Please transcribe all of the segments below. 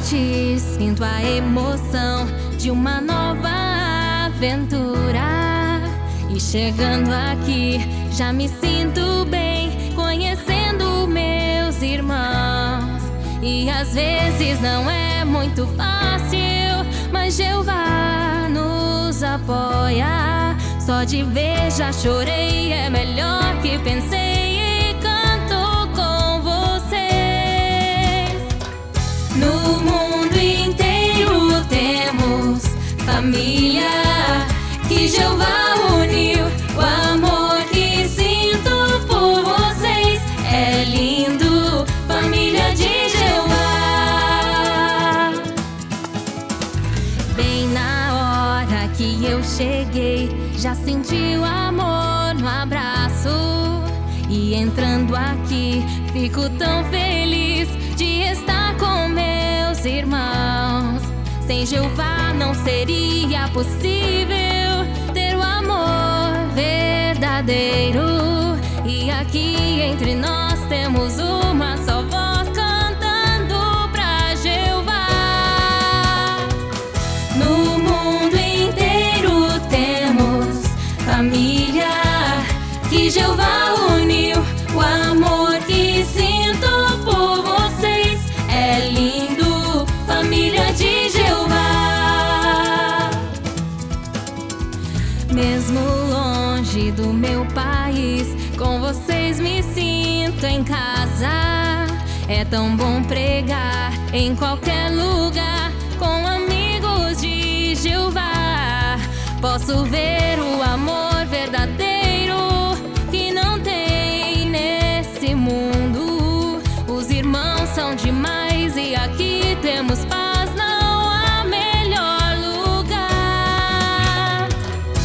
partir, sinto a emoção de uma nova aventura. E chegando aqui, já me sinto bem, conhecendo meus irmãos. E às vezes não é muito fácil, mas Jeová nos apoia. Só de ver já chorei, é melhor que pensei, e canto com vocês. No mundo inteiro temos família que Jeová uniu. O amor que sinto por vocês é lindo, família de Jeová. Bem na hora que eu cheguei, já senti o amor no abraço. E entrando aqui, fico tão feliz de estar com meus irmãos. Sem Jeová não seria possível ter o amor verdadeiro. E aqui entre nós temos uma só voz, cantando pra Jeová. No mundo inteiro temos família que Jeová uniu. O amor que sinto por vocês é lindo, família de Jeová. Mesmo longe do meu país, com vocês me sinto em casa. É tão bom pregar em qualquer lugar, com amigos de Jeová. Posso ver o amor verdadeiro que não tem nesse mundo. Os irmãos são demais e aqui temos paz, não há melhor lugar.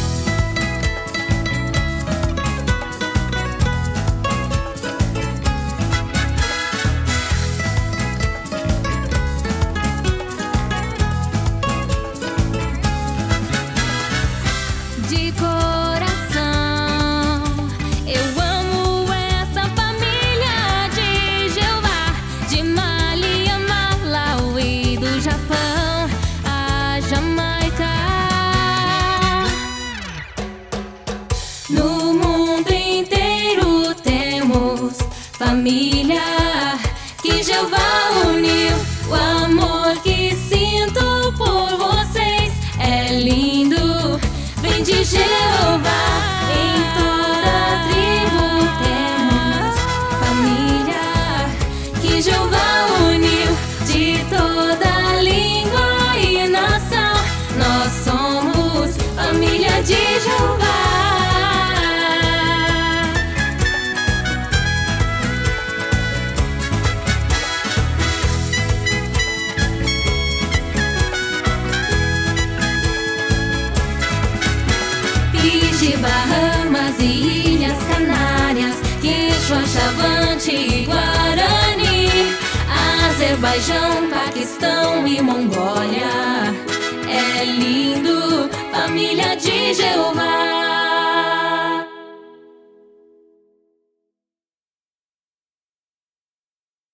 De coração, eu amo essa família de Jeová, de Mali a Malawi, do Japão a Jamaica. No mundo inteiro temos família que Jeová uniu. O amor que sinto por vocês é lindo, vem de Jeová. Em toda tribo temos família que Jeová uniu. De toda língua e nação, nós somos família de Jeová. Fiji, Bahamas e Ilhas Canárias, Quechua, Chavante e Guarani, Azerbaijão, Paquistão e Mongólia. É lindo, família de Jeová.